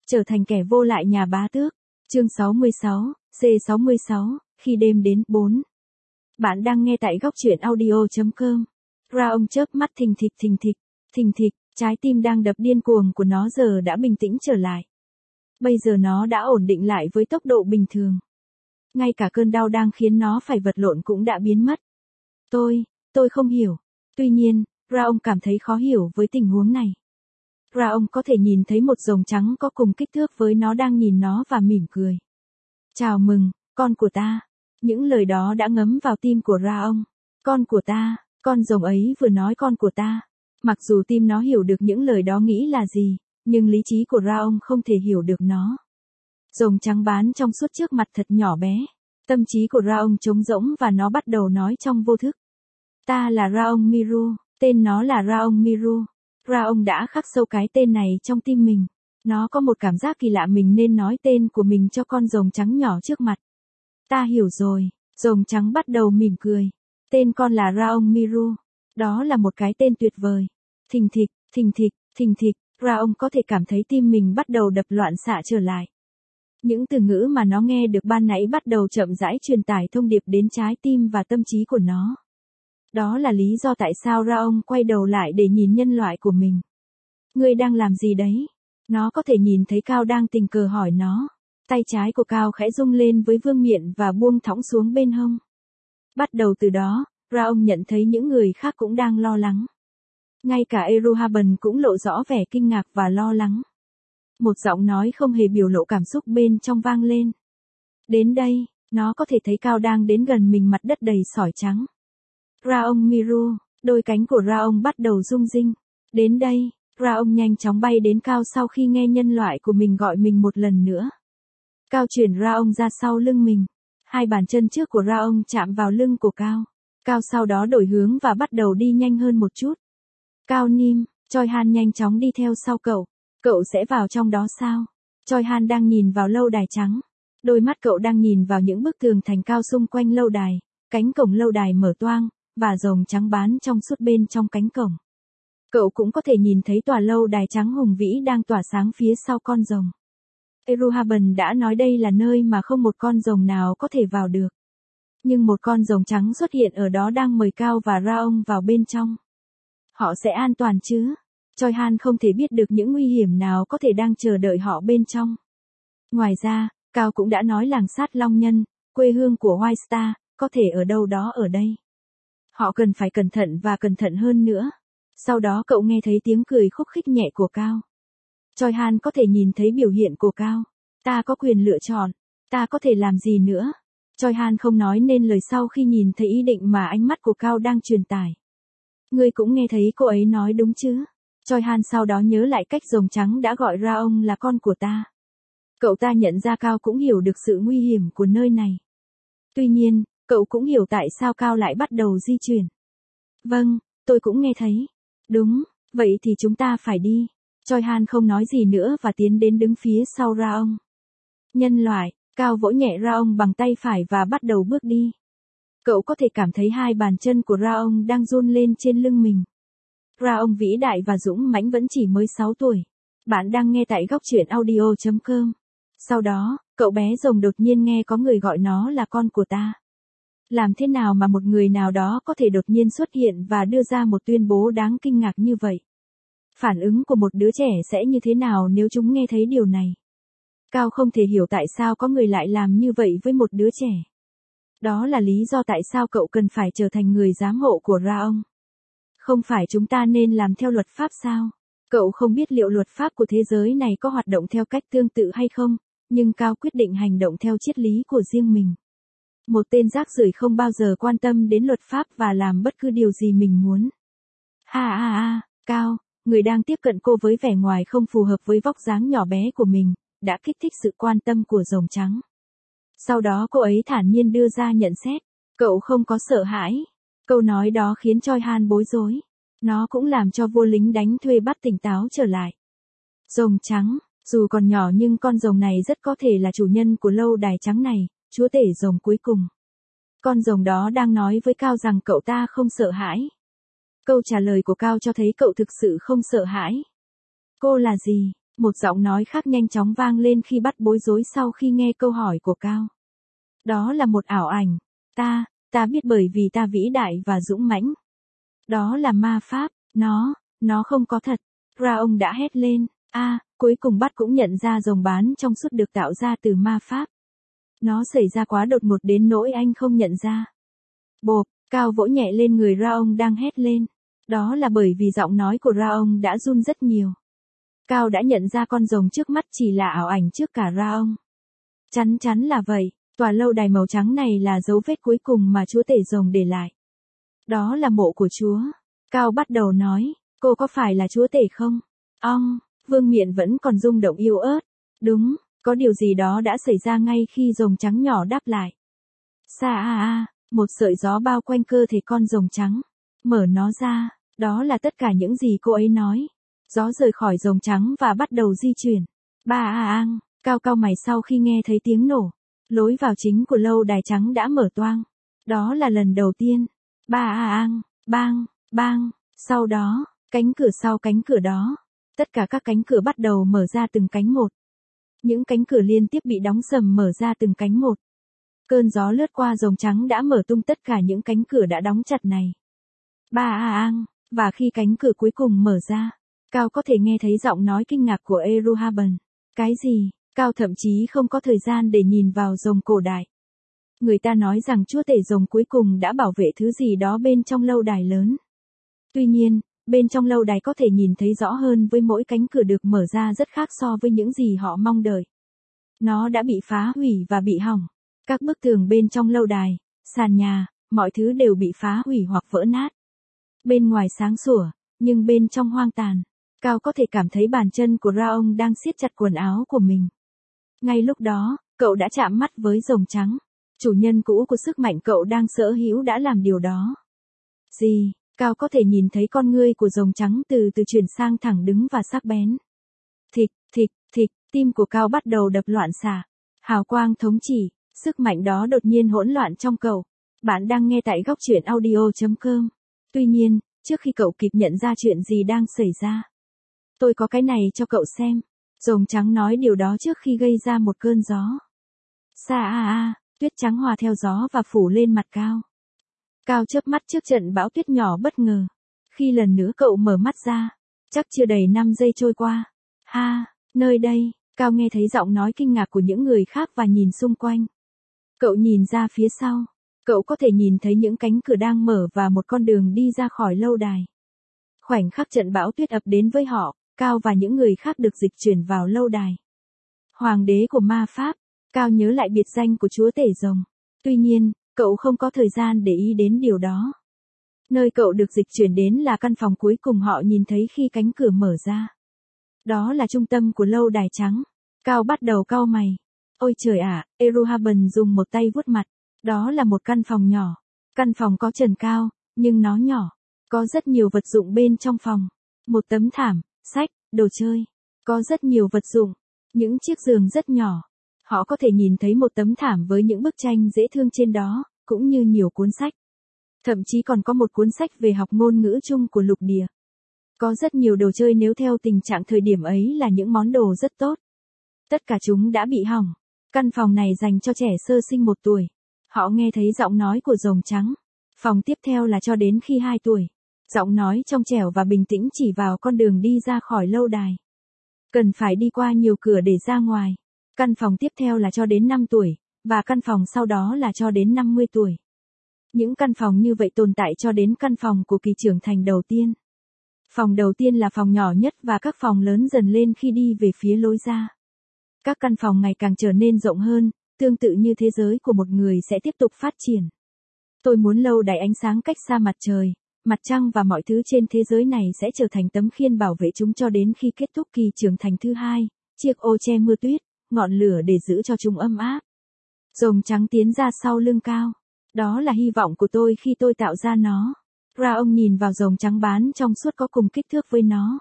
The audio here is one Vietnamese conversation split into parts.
Trở thành kẻ vô lại nhà bá tước. Chương 66, C66, khi đêm đến 4. Bạn đang nghe tại góc truyện audio.com. Raong chớp mắt thình thịch, trái tim đang đập điên cuồng của nó giờ đã bình tĩnh trở lại. Bây giờ nó đã ổn định lại với tốc độ bình thường. Ngay cả cơn đau đang khiến nó phải vật lộn cũng đã biến mất. Tôi không hiểu. Tuy nhiên, Raong cảm thấy khó hiểu với tình huống này. Raong có thể nhìn thấy một rồng trắng có cùng kích thước với nó đang nhìn nó và mỉm cười. Chào mừng, con của ta. Những lời đó đã ngấm vào tim của Raong. Con của ta, con rồng ấy vừa nói con của ta. Mặc dù tim nó hiểu được những lời đó nghĩ là gì, nhưng lý trí của Raong không thể hiểu được nó. Rồng trắng bán trong suốt trước mặt thật nhỏ bé. Tâm trí của Raong trống rỗng và nó bắt đầu nói trong vô thức. Ta là Raong Miru, tên nó là Raong Miru. Raong đã khắc sâu cái tên này trong tim mình. Nó có một cảm giác kỳ lạ mình nên nói tên của mình cho con rồng trắng nhỏ trước mặt. Ta hiểu rồi, rồng trắng bắt đầu mỉm cười. Tên con là Raong Miru. Đó là một cái tên tuyệt vời. Thình thịch, Raong có thể cảm thấy tim mình bắt đầu đập loạn xạ trở lại. Những từ ngữ mà nó nghe được ban nãy bắt đầu chậm rãi truyền tải thông điệp đến trái tim và tâm trí của nó. Đó là lý do tại sao Raong quay đầu lại để nhìn nhân loại của mình. Ngươi đang làm gì đấy? Nó có thể nhìn thấy Cao đang tình cờ hỏi nó. Tay trái của Cao khẽ rung lên với vương miện và buông thõng xuống bên hông. Bắt đầu từ đó, Raong nhận thấy những người khác cũng đang lo lắng. Ngay cả Eruhaben cũng lộ rõ vẻ kinh ngạc và lo lắng. Một giọng nói không hề biểu lộ cảm xúc bên trong vang lên. Đến đây, nó có thể thấy Cao đang đến gần mình, mặt đất đầy sỏi trắng. Raong Miru, đôi cánh của Raong bắt đầu rung rinh. Đến đây, Raong nhanh chóng bay đến Cao sau khi nghe nhân loại của mình gọi mình một lần nữa. Cao chuyển Raong ra sau lưng mình. Hai bàn chân trước của Raong chạm vào lưng của Cao. Cao sau đó đổi hướng và bắt đầu đi nhanh hơn một chút. Cao Nim, Choi Han nhanh chóng đi theo sau cậu. Cậu sẽ vào trong đó sao? Choi Han đang nhìn vào lâu đài trắng. Đôi mắt cậu đang nhìn vào những bức tường thành cao xung quanh lâu đài. Cánh cổng lâu đài mở toang, và rồng trắng bán trong suốt bên trong cánh cổng. Cậu cũng có thể nhìn thấy tòa lâu đài trắng hùng vĩ đang tỏa sáng phía sau con rồng. Eruhaben đã nói đây là nơi mà không một con rồng nào có thể vào được. Nhưng một con rồng trắng xuất hiện ở đó đang mời Cao và Raong vào bên trong. Họ sẽ an toàn chứ? Choi Han không thể biết được những nguy hiểm nào có thể đang chờ đợi họ bên trong. Ngoài ra, Cao cũng đã nói làng sát Long Nhân, quê hương của White Star, có thể ở đâu đó ở đây. Họ cần phải cẩn thận và cẩn thận hơn nữa. Sau đó cậu nghe thấy tiếng cười khúc khích nhẹ của Cao. Choi Han có thể nhìn thấy biểu hiện của Cao. Ta có quyền lựa chọn. Ta có thể làm gì nữa? Choi Han không nói nên lời sau khi nhìn thấy ý định mà ánh mắt của Cao đang truyền tải. Ngươi cũng nghe thấy cô ấy nói đúng chứ? Choi Han sau đó nhớ lại cách rồng trắng đã gọi Raong là con của ta. Cậu ta nhận ra Cao cũng hiểu được sự nguy hiểm của nơi này. Tuy nhiên, cậu cũng hiểu tại sao Cao lại bắt đầu di chuyển. Vâng, tôi cũng nghe thấy. Đúng, vậy thì chúng ta phải đi. Choi Han không nói gì nữa và tiến đến đứng phía sau Raong. Nhân loại, Cao vỗ nhẹ Raong bằng tay phải và bắt đầu bước đi. Cậu có thể cảm thấy hai bàn chân của Raong đang run lên trên lưng mình. Raong vĩ đại và dũng mãnh vẫn chỉ mới 6 tuổi. Bạn đang nghe tại góc truyện audio.com. Sau đó, cậu bé rồng đột nhiên nghe có người gọi nó là con của ta. Làm thế nào mà một người nào đó có thể đột nhiên xuất hiện và đưa ra một tuyên bố đáng kinh ngạc như vậy? Phản ứng của một đứa trẻ sẽ như thế nào nếu chúng nghe thấy điều này? Cao không thể hiểu tại sao có người lại làm như vậy với một đứa trẻ. Đó là lý do tại sao cậu cần phải trở thành người giám hộ của Raong. Không phải chúng ta nên làm theo luật pháp sao? Cậu không biết liệu luật pháp của thế giới này có hoạt động theo cách tương tự hay không, nhưng Cao quyết định hành động theo triết lý của riêng mình. Một tên rác rưởi không bao giờ quan tâm đến luật pháp và làm bất cứ điều gì mình muốn. Cao, người đang tiếp cận cô với vẻ ngoài không phù hợp với vóc dáng nhỏ bé của mình, đã kích thích sự quan tâm của rồng trắng. Sau đó cô ấy thản nhiên đưa ra nhận xét. Cậu không có sợ hãi. Câu nói đó khiến Choi Han bối rối. Nó cũng làm cho vua lính đánh thuê bắt tỉnh táo trở lại. Rồng trắng, dù còn nhỏ nhưng con rồng này rất có thể là chủ nhân của lâu đài trắng này, chúa tể rồng cuối cùng. Con rồng đó đang nói với Cao rằng cậu ta không sợ hãi. Câu trả lời của Cao cho thấy cậu thực sự không sợ hãi. Cô là gì? Một giọng nói khác nhanh chóng vang lên khi bắt bối rối sau khi nghe câu hỏi của Cao. Đó là một ảo ảnh. Ta biết bởi vì ta vĩ đại và dũng mãnh. Đó là ma pháp, nó không có thật. Raong đã hét lên, cuối cùng bắt cũng nhận ra rồng bán trong suốt được tạo ra từ ma pháp. Nó xảy ra quá đột ngột đến nỗi anh không nhận ra. Bộp, Cao vỗ nhẹ lên người Raong đang hét lên. Đó là bởi vì giọng nói của Raong đã run rất nhiều. Cao đã nhận ra con rồng trước mắt chỉ là ảo ảnh trước cả Raong. Chắn là vậy, tòa lâu đài màu trắng này là dấu vết cuối cùng mà chúa tể rồng để lại. Đó là mộ của chúa. Cao bắt đầu nói, cô có phải là chúa tể không? Vương miện vẫn còn rung động yếu ớt. Đúng, có điều gì đó đã xảy ra ngay khi rồng trắng nhỏ đáp lại. Một sợi gió bao quanh cơ thể con rồng trắng. Mở nó ra, đó là tất cả những gì cô ấy nói. Gió rời khỏi rồng trắng và bắt đầu di chuyển. Cao cau mày sau khi nghe thấy tiếng nổ. Lối vào chính của lâu đài trắng đã mở toang. Đó là lần đầu tiên. Bang. Sau đó, cánh cửa sau cánh cửa đó. Tất cả các cánh cửa bắt đầu mở ra từng cánh một. Những cánh cửa liên tiếp bị đóng sầm mở ra từng cánh một. Cơn gió lướt qua rồng trắng đã mở tung tất cả những cánh cửa đã đóng chặt này. Và khi cánh cửa cuối cùng mở ra, Cao có thể nghe thấy giọng nói kinh ngạc của Eruhaban. Cái gì? Cao thậm chí không có thời gian để nhìn vào rồng cổ đại. Người ta nói rằng chúa tể rồng cuối cùng đã bảo vệ thứ gì đó bên trong lâu đài lớn. Tuy nhiên, bên trong lâu đài có thể nhìn thấy rõ hơn với mỗi cánh cửa được mở ra rất khác so với những gì họ mong đợi. Nó đã bị phá hủy và bị hỏng. Các bức tường bên trong lâu đài, sàn nhà, mọi thứ đều bị phá hủy hoặc vỡ nát. Bên ngoài sáng sủa, nhưng bên trong hoang tàn. Cao có thể cảm thấy bàn chân của Raong đang siết chặt quần áo của mình. Ngay lúc đó, cậu đã chạm mắt với rồng trắng. Chủ nhân cũ của sức mạnh cậu đang sở hữu đã làm điều đó. Gì? Cao có thể nhìn thấy con ngươi của rồng trắng từ từ chuyển sang thẳng đứng và sắc bén. Thịch, tim của Cao bắt đầu đập loạn xạ. Hào quang thống chỉ, sức mạnh đó đột nhiên hỗn loạn trong cậu. Bạn đang nghe tại góc truyện audio.com. Tuy nhiên, trước khi cậu kịp nhận ra chuyện gì đang xảy ra. Tôi có cái này cho cậu xem. Rồng trắng nói điều đó trước khi gây ra một cơn gió. Tuyết trắng hòa theo gió và phủ lên mặt Cao. Cao chớp mắt trước trận bão tuyết nhỏ bất ngờ. Khi lần nữa cậu mở mắt ra, chắc chưa đầy 5 giây trôi qua. Nơi đây, Cao nghe thấy giọng nói kinh ngạc của những người khác và nhìn xung quanh. Cậu nhìn ra phía sau. Cậu có thể nhìn thấy những cánh cửa đang mở và một con đường đi ra khỏi lâu đài. Khoảnh khắc trận bão tuyết ập đến với họ, Cao và những người khác được dịch chuyển vào lâu đài. Hoàng đế của ma pháp, Cao nhớ lại biệt danh của chúa tể rồng. Tuy nhiên, cậu không có thời gian để ý đến điều đó. Nơi cậu được dịch chuyển đến là căn phòng cuối cùng họ nhìn thấy khi cánh cửa mở ra. Đó là trung tâm của lâu đài trắng. Cao bắt đầu cau mày. Ôi trời ạ, Eruhaban dùng một tay vuốt mặt. Đó là một căn phòng nhỏ. Căn phòng có trần cao, nhưng nó nhỏ. Có rất nhiều vật dụng bên trong phòng. Một tấm thảm, sách, đồ chơi. Có rất nhiều vật dụng. Những chiếc giường rất nhỏ. Họ có thể nhìn thấy một tấm thảm với những bức tranh dễ thương trên đó, cũng như nhiều cuốn sách. Thậm chí còn có một cuốn sách về học ngôn ngữ chung của lục địa. Có rất nhiều đồ chơi nếu theo tình trạng thời điểm ấy là những món đồ rất tốt. Tất cả chúng đã bị hỏng. Căn phòng này dành cho trẻ sơ sinh 1 tuổi. Họ nghe thấy giọng nói của rồng trắng. Phòng tiếp theo là cho đến khi 2 tuổi. Giọng nói trong trẻo và bình tĩnh chỉ vào con đường đi ra khỏi lâu đài. Cần phải đi qua nhiều cửa để ra ngoài. Căn phòng tiếp theo là cho đến 5 tuổi, và căn phòng sau đó là cho đến 50 tuổi. Những căn phòng như vậy tồn tại cho đến căn phòng của kỳ trưởng thành đầu tiên. Phòng đầu tiên là phòng nhỏ nhất và các phòng lớn dần lên khi đi về phía lối ra. Các căn phòng ngày càng trở nên rộng hơn, tương tự như thế giới của một người sẽ tiếp tục phát triển. Tôi muốn lâu đài ánh sáng cách xa mặt trời, mặt trăng và mọi thứ trên thế giới này sẽ trở thành tấm khiên bảo vệ chúng cho đến khi kết thúc kỳ trưởng thành thứ 2, chiếc ô che mưa tuyết, ngọn lửa để giữ cho chúng ấm áp. Rồng trắng tiến ra sau lưng Cao. Đó là hy vọng của tôi khi tôi tạo ra nó. Raong nhìn vào rồng trắng bán trong suốt có cùng kích thước với nó.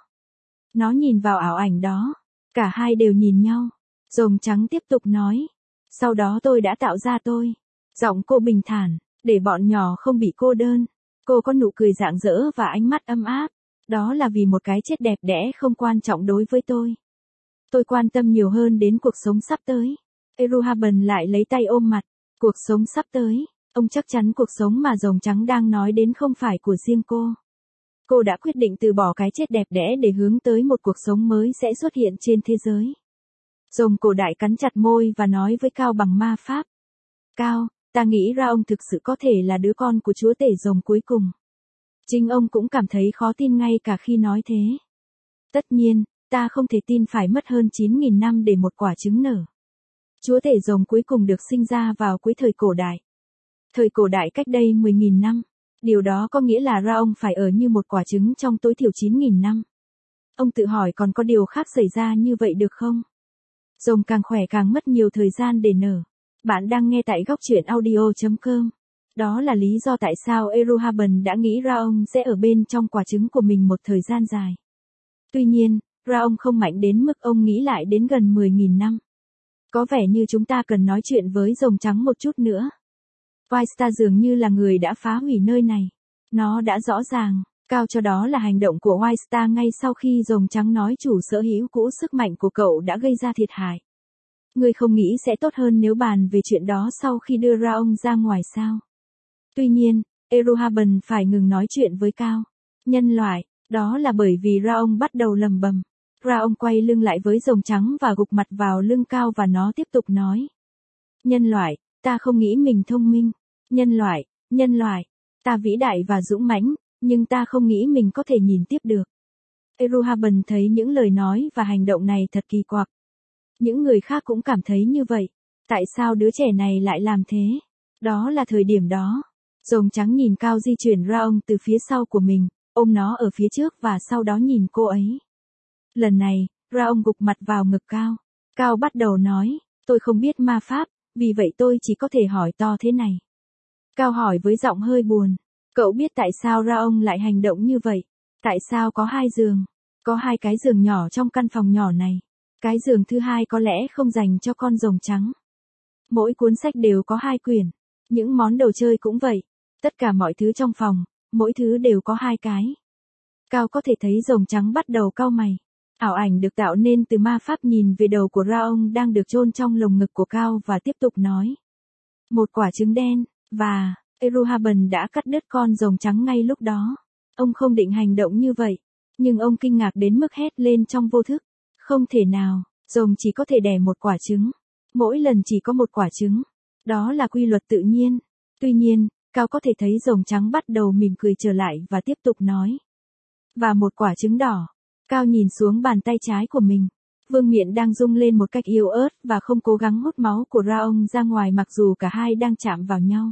Nó nhìn vào ảo ảnh đó. Cả hai đều nhìn nhau. Rồng trắng tiếp tục nói. Sau đó tôi đã tạo ra tôi. Giọng cô bình thản, để bọn nhỏ không bị cô đơn. Cô có nụ cười rạng rỡ và ánh mắt ấm áp. Đó là vì một cái chết đẹp đẽ không quan trọng đối với tôi. Tôi quan tâm nhiều hơn đến cuộc sống sắp tới. Eruhaban lại lấy tay ôm mặt. Cuộc sống sắp tới. Ông chắc chắn cuộc sống mà rồng trắng đang nói đến không phải của riêng cô. Cô đã quyết định từ bỏ cái chết đẹp đẽ để hướng tới một cuộc sống mới sẽ xuất hiện trên thế giới. Rồng cổ đại cắn chặt môi và nói với Cao bằng ma pháp. Cao, ta nghĩ ra ông thực sự có thể là đứa con của chúa tể rồng cuối cùng. Chính ông cũng cảm thấy khó tin ngay cả khi nói thế. Tất nhiên, ta không thể tin phải mất hơn 9.000 năm để một quả trứng nở. Chúa tể rồng cuối cùng được sinh ra vào cuối thời cổ đại. Thời cổ đại cách đây 10.000 năm. Điều đó có nghĩa là ra ông phải ở như một quả trứng trong tối thiểu 9.000 năm. Ông tự hỏi còn có điều khác xảy ra như vậy được không? Rồng càng khỏe càng mất nhiều thời gian để nở. Bạn đang nghe tại góc truyện audio.com. Đó là lý do tại sao Eruhaban đã nghĩ ra ông sẽ ở bên trong quả trứng của mình một thời gian dài. Tuy nhiên, ra ông không mạnh đến mức ông nghĩ lại đến gần 10.000 năm. Có vẻ như chúng ta cần nói chuyện với rồng trắng một chút nữa. Wistar dường như là người đã phá hủy nơi này. Nó đã rõ ràng, cao cho đó là hành động của Wistar ngay sau khi rồng trắng nói chủ sở hữu cũ sức mạnh của cậu đã gây ra thiệt hại. Ngươi không nghĩ sẽ tốt hơn nếu bàn về chuyện đó sau khi đưa ra ông ra ngoài sao? Tuy nhiên, Eruhaban phải ngừng nói chuyện với Cao. Nhân loại, đó là bởi vì ra ông bắt đầu lầm bầm. Ra ông quay lưng lại với rồng trắng và gục mặt vào lưng Cao và nó tiếp tục nói. Nhân loại, ta không nghĩ mình thông minh. Nhân loại, ta vĩ đại và dũng mãnh, nhưng ta không nghĩ mình có thể nhìn tiếp được. Eruhaban thấy những lời nói và hành động này thật kỳ quặc. Những người khác cũng cảm thấy như vậy. Tại sao đứa trẻ này lại làm thế? Đó là thời điểm đó. Rồng trắng nhìn Cao di chuyển ra ông từ phía sau của mình, ôm nó ở phía trước và sau đó nhìn cô ấy. Lần này, ra ông gục mặt vào ngực Cao. Cao bắt đầu nói, tôi không biết ma pháp, vì vậy tôi chỉ có thể hỏi to thế này. Cao hỏi với giọng hơi buồn, cậu biết tại sao ra ông lại hành động như vậy? Tại sao có 2 giường? Có 2 cái giường nhỏ trong căn phòng nhỏ này. Cái giường thứ hai có lẽ không dành cho con rồng trắng. Mỗi cuốn sách đều có 2 quyển. Những món đồ chơi cũng vậy. Tất cả mọi thứ trong phòng, mỗi thứ đều có 2 cái. Cao có thể thấy rồng trắng bắt đầu cau mày. Ảo ảnh được tạo nên từ ma pháp nhìn về đầu của ra ông đang được chôn trong lồng ngực của Cao và tiếp tục nói. Một quả trứng đen, và, Eruhaban đã cắt đứt con rồng trắng ngay lúc đó. Ông không định hành động như vậy, nhưng ông kinh ngạc đến mức hét lên trong vô thức. Không thể nào, rồng chỉ có thể đẻ một quả trứng. Mỗi lần chỉ có một quả trứng. Đó là quy luật tự nhiên. Tuy nhiên, Cao có thể thấy rồng trắng bắt đầu mỉm cười trở lại và tiếp tục nói. Và một quả trứng đỏ. Cao nhìn xuống bàn tay trái của mình. Vương miện đang rung lên một cách yếu ớt và không cố gắng hút máu của ra ông ra ngoài mặc dù cả hai đang chạm vào nhau.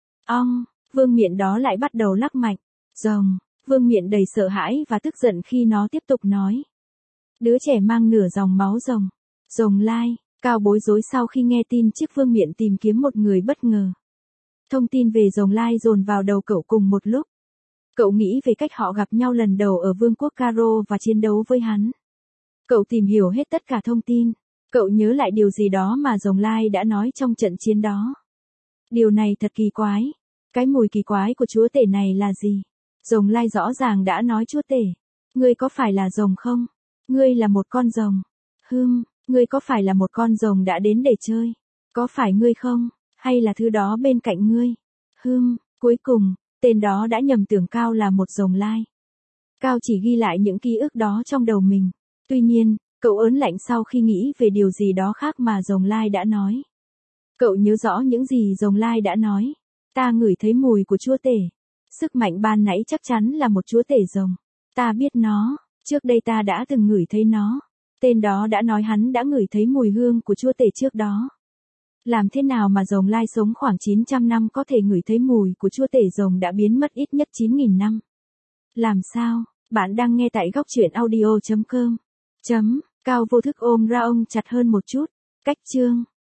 Vương miện đó lại bắt đầu lắc mạnh. Rồng, vương miện đầy sợ hãi và tức giận khi nó tiếp tục nói. Đứa trẻ mang nửa dòng máu rồng. Rồng lai, Cao bối rối sau khi nghe tin chiếc vương miện tìm kiếm một người bất ngờ. Thông tin về rồng lai dồn vào đầu cậu cùng một lúc. Cậu nghĩ về cách họ gặp nhau lần đầu ở vương quốc Caro và chiến đấu với hắn. Cậu tìm hiểu hết tất cả thông tin. Cậu nhớ lại điều gì đó mà rồng lai đã nói trong trận chiến đó. Điều này thật kỳ quái. Cái mùi kỳ quái của chúa tể này là gì? Rồng lai rõ ràng đã nói chúa tể. Ngươi có phải là rồng không? Ngươi là một con rồng. Ngươi có phải là một con rồng đã đến để chơi? Có phải ngươi không? Hay là thứ đó bên cạnh ngươi? Cuối cùng, tên đó đã nhầm tưởng Cao là một rồng lai. Cao chỉ ghi lại những ký ức đó trong đầu mình. Tuy nhiên, cậu ớn lạnh sau khi nghĩ về điều gì đó khác mà rồng lai đã nói. Cậu nhớ rõ những gì rồng lai đã nói. Ta ngửi thấy mùi của chúa tể. Sức mạnh ban nãy chắc chắn là một chúa tể rồng. Ta biết nó, trước đây ta đã từng ngửi thấy nó. Tên đó đã nói hắn đã ngửi thấy mùi hương của chúa tể trước đó. Làm thế nào mà rồng lai sống khoảng 900 năm có thể ngửi thấy mùi của chúa tể rồng đã biến mất ít nhất 9.000 năm? Làm sao? Bạn đang nghe tại góc truyện audio.com. Cao vô thức ôm ra ông chặt hơn một chút. Cách chương